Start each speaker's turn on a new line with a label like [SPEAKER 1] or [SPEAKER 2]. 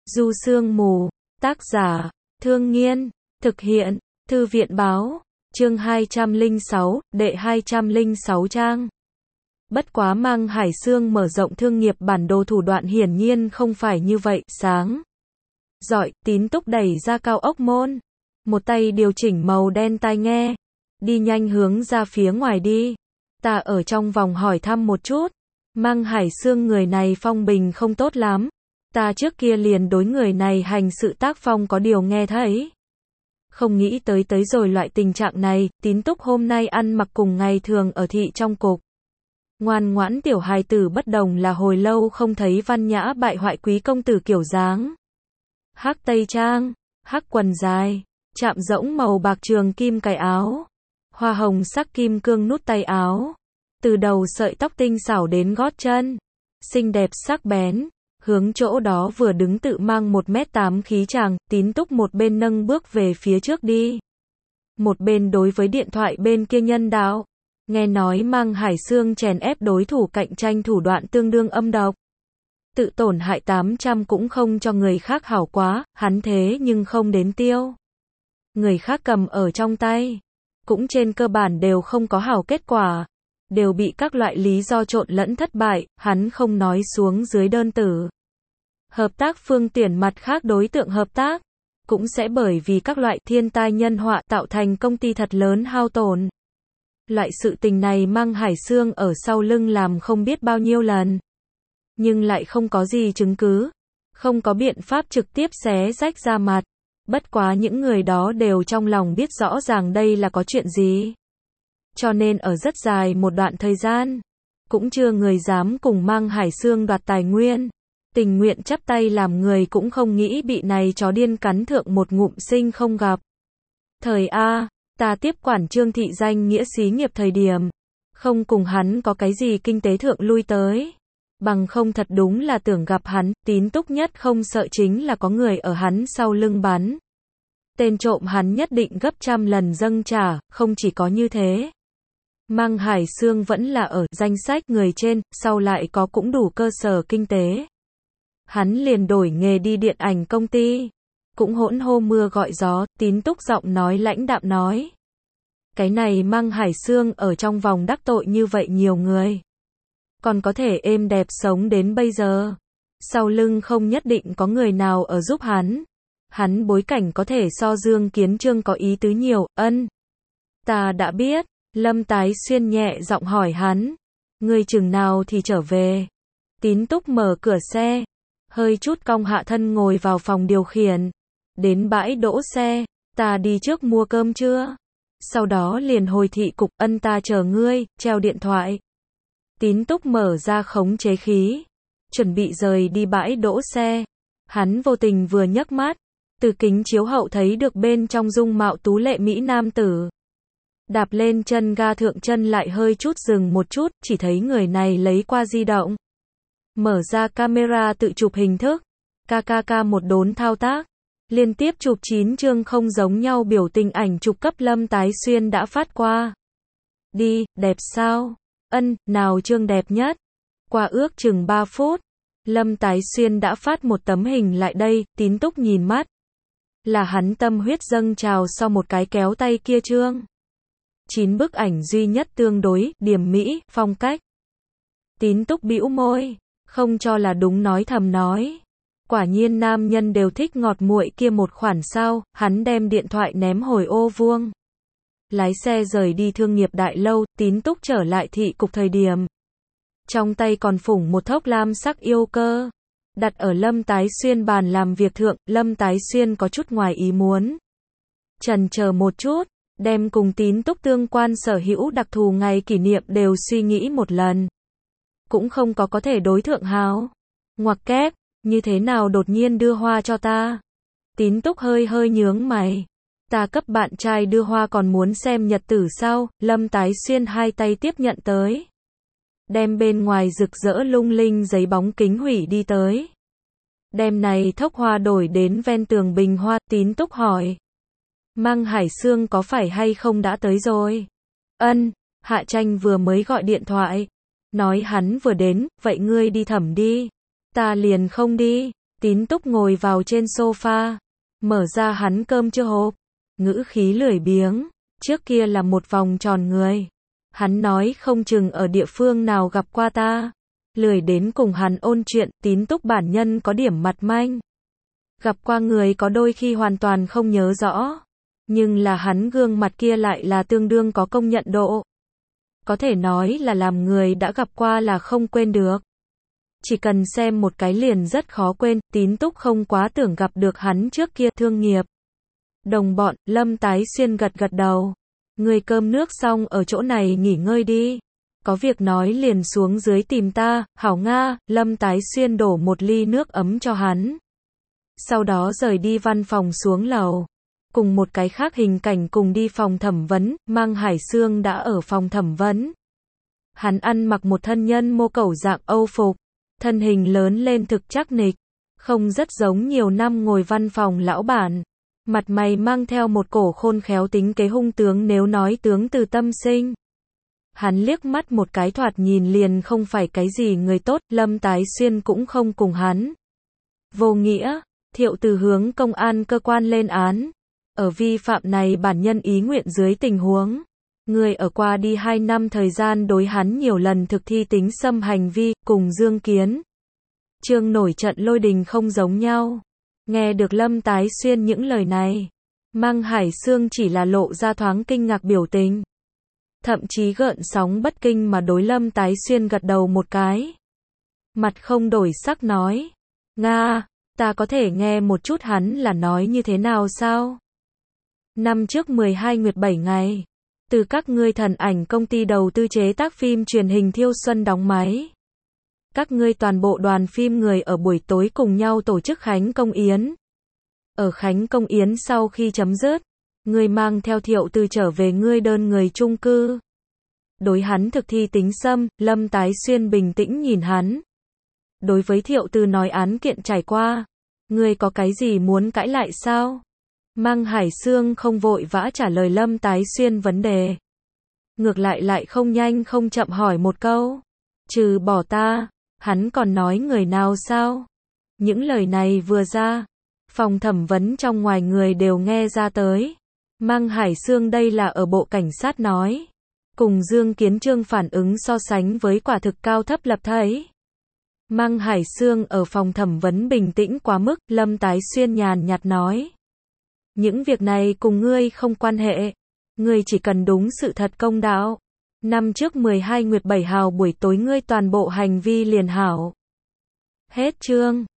[SPEAKER 1] Du Sương Mù, tác giả, Thương Nghiên, thực hiện, Thư viện báo, chương 206, đệ 206 trang. Bất quá Mang Hải Sương mở rộng thương nghiệp bản đồ thủ đoạn hiển nhiên không phải như vậy, sáng. Giỏi, Tín Túc đẩy ra cao ốc môn. Một tay điều chỉnh màu đen tai nghe. Đi nhanh hướng ra phía ngoài đi. Ta ở trong vòng hỏi thăm một chút. Mang Hải Sương người này phong bình không tốt lắm. Ta trước kia liền đối người này hành sự tác phong có điều nghe thấy. Không nghĩ tới rồi loại tình trạng này, Tín Túc hôm nay ăn mặc cùng ngày thường ở thị trong cục. Ngoan ngoãn tiểu hài tử bất đồng là hồi lâu không thấy văn nhã bại hoại quý công tử kiểu dáng. Hắc tây trang, hắc quần dài, chạm rỗng màu bạc trường kim cài áo, hoa hồng sắc kim cương nút tay áo, từ đầu sợi tóc tinh xảo đến gót chân, xinh đẹp sắc bén. Hướng chỗ đó vừa đứng tự mang 1m8 khí chàng, Tín Túc một bên nâng bước về phía trước đi. Một bên đối với điện thoại bên kia nhân đạo. Nghe nói Mang Hải Sương chèn ép đối thủ cạnh tranh thủ đoạn tương đương âm độc. Tự tổn hại 800 cũng không cho người khác hảo quá, hắn thế nhưng không đến tiêu. Người khác cầm ở trong tay. Cũng trên cơ bản đều không có hảo kết quả. Đều bị các loại lý do trộn lẫn thất bại, hắn không nói xuống dưới đơn tử. Hợp tác phương tuyển mặt khác đối tượng hợp tác, cũng sẽ bởi vì các loại thiên tai nhân họa tạo thành công ty thật lớn hao tổn. Loại sự tình này Mang Hải Sương ở sau lưng làm không biết bao nhiêu lần. Nhưng lại không có gì chứng cứ, không có biện pháp trực tiếp xé rách ra mặt. Bất quá những người đó đều trong lòng biết rõ ràng đây là có chuyện gì. Cho nên ở rất dài một đoạn thời gian, cũng chưa người dám cùng Mang Hải Sương đoạt tài nguyên. Tình nguyện chắp tay làm người cũng không nghĩ bị này chó điên cắn thượng một ngụm sinh không gặp. Thời A, ta tiếp quản Trương thị danh nghĩa xí nghiệp thời điểm, không cùng hắn có cái gì kinh tế thượng lui tới. Bằng không thật đúng là tưởng gặp hắn, Tín Túc nhất không sợ chính là có người ở hắn sau lưng bắn. Tên trộm hắn nhất định gấp trăm lần dâng trả, không chỉ có như thế. Mang Hải Sương vẫn là ở danh sách người trên, sau lại có cũng đủ cơ sở kinh tế. Hắn liền đổi nghề đi điện ảnh công ty. Cũng hỗn hô mưa gọi gió, Tín Túc giọng nói lãnh đạm nói. Cái này Mang Hải Sương ở trong vòng đắc tội như vậy nhiều người. Còn có thể êm đẹp sống đến bây giờ. Sau lưng không nhất định có người nào ở giúp hắn. Hắn bối cảnh có thể so Dương Kiến Trương có ý tứ nhiều, ân. Ta đã biết, Lâm Tái Xuyên nhẹ giọng hỏi hắn. Ngươi chừng nào thì trở về. Tín Túc mở cửa xe. Hơi chút cong hạ thân ngồi vào phòng điều khiển. Đến bãi đỗ xe, ta đi trước mua cơm trưa. Sau đó liền hồi thị cục, ân ta chờ ngươi, treo điện thoại. Tín Túc mở ra khống chế khí. Chuẩn bị rời đi bãi đỗ xe. Hắn vô tình vừa nhấc mắt. Từ kính chiếu hậu thấy được bên trong dung mạo tú lệ Mỹ nam tử. Đạp lên chân ga thượng chân lại hơi chút dừng một chút, chỉ thấy người này lấy qua di động. Mở ra camera tự chụp hình thức. KKK một đốn thao tác. Liên tiếp chụp 9 chương không giống nhau biểu tình ảnh chụp cấp Lâm Tái Xuyên đã phát qua. Đi, đẹp sao? Ân, nào chương đẹp nhất? Qua ước chừng 3 phút. Lâm Tái Xuyên đã phát một tấm hình lại đây, Tín Túc nhìn mắt. Là hắn tâm huyết dâng trào sau một cái kéo tay kia chương. 9 bức ảnh duy nhất tương đối, điểm mỹ, phong cách. Tín Túc bĩu môi. Không cho là đúng nói thầm nói. Quả nhiên nam nhân đều thích ngọt muội kia một khoản sao, hắn đem điện thoại ném hồi ô vuông. Lái xe rời đi thương nghiệp đại lâu, Tín Túc trở lại thị cục thời điểm. Trong tay còn phủng một thốc lam sắc yêu cơ. Đặt ở Lâm Tái Xuyên bàn làm việc thượng, Lâm Tái Xuyên có chút ngoài ý muốn. Chần chờ một chút, đem cùng Tín Túc tương quan sở hữu đặc thù ngày kỷ niệm đều suy nghĩ một lần. Cũng không có thể đối thượng hào. Ngoặc kép, như thế nào đột nhiên đưa hoa cho ta? Tín Túc hơi nhướng mày. Ta cấp bạn trai đưa hoa còn muốn xem nhật tử sao? Lâm Tái Xuyên hai tay tiếp nhận tới. Đem bên ngoài rực rỡ lung linh giấy bóng kính hủy đi tới. Đem này thốc hoa đổi đến ven tường bình hoa, Tín Túc hỏi. Mang Hải Sương có phải hay không đã tới rồi? Ân, Hạ Tranh vừa mới gọi điện thoại. Nói hắn vừa đến, vậy ngươi đi thẩm đi. Ta liền không đi. Tín Túc ngồi vào trên sofa, mở ra hắn cơm chưa hộp, ngữ khí lười biếng, trước kia là một vòng tròn người. Hắn nói không chừng ở địa phương nào gặp qua ta. Lười đến cùng hắn ôn chuyện, Tín Túc bản nhân có điểm mặt manh. Gặp qua người có đôi khi hoàn toàn không nhớ rõ. Nhưng là hắn gương mặt kia lại là tương đương có công nhận độ. Có thể nói là làm người đã gặp qua là không quên được. Chỉ cần xem một cái liền rất khó quên, Tín Túc không quá tưởng gặp được hắn trước kia thương nghiệp. Đồng bọn, Lâm Tái Xuyên gật gật đầu. Người cơm nước xong ở chỗ này nghỉ ngơi đi. Có việc nói liền xuống dưới tìm ta, hảo Nga, Lâm Tái Xuyên đổ một ly nước ấm cho hắn. Sau đó rời đi văn phòng xuống lầu. Cùng một cái khác hình cảnh cùng đi phòng thẩm vấn, Mang Hải Sương đã ở phòng thẩm vấn. Hắn ăn mặc một thân nhân mô cẩu dạng Âu phục, thân hình lớn lên thực chắc nịch, không rất giống nhiều năm ngồi văn phòng lão bản. Mặt mày mang theo một cổ khôn khéo tính kế hung tướng, nếu nói tướng từ tâm sinh. Hắn liếc mắt một cái thoạt nhìn liền không phải cái gì người tốt, Lâm Tái Xuyên cũng không cùng hắn. Vô nghĩa, Thiệu Từ hướng công an cơ quan lên án. Ở vi phạm này bản nhân ý nguyện dưới tình huống. Người ở qua đi 2 năm thời gian đối hắn nhiều lần thực thi tính xâm hành vi, cùng Dương Kiến. Trương nổi trận lôi đình không giống nhau. Nghe được Lâm Tái Xuyên những lời này, Mang Hải Sương chỉ là lộ ra thoáng kinh ngạc biểu tình. Thậm chí gợn sóng bất kinh mà đối Lâm Tái Xuyên gật đầu một cái. Mặt không đổi sắc nói, Nga, ta có thể nghe một chút hắn là nói như thế nào sao? Năm trước 12 nguyệt 7 ngày, từ các ngươi thần ảnh công ty đầu tư chế tác phim truyền hình Thiêu Xuân đóng máy. Các ngươi toàn bộ đoàn phim người ở buổi tối cùng nhau tổ chức Khánh Công Yến. Ở Khánh Công Yến sau khi chấm dứt, ngươi mang theo Thiệu Từ trở về ngươi đơn người chung cư. Đối hắn thực thi tính xâm, Lâm Tái Xuyên bình tĩnh nhìn hắn. Đối với Thiệu Từ nói án kiện trải qua, ngươi có cái gì muốn cãi lại sao? Mang Hải Sương không vội vã trả lời Lâm Tái Xuyên vấn đề. Ngược lại không nhanh không chậm hỏi một câu. Trừ bỏ ta, hắn còn nói người nào sao? Những lời này vừa ra, phòng thẩm vấn trong ngoài người đều nghe ra tới. Mang Hải Sương đây là ở bộ cảnh sát nói. Cùng Dương Kiến Trương phản ứng so sánh với quả thực cao thấp lập thấy. Mang Hải Sương ở phòng thẩm vấn bình tĩnh quá mức, Lâm Tái Xuyên nhàn nhạt nói. Những việc này cùng ngươi không quan hệ. Ngươi chỉ cần đúng sự thật công đạo. Năm trước 12 nguyệt 7 hào buổi tối ngươi toàn bộ hành vi liền hảo. Hết chương.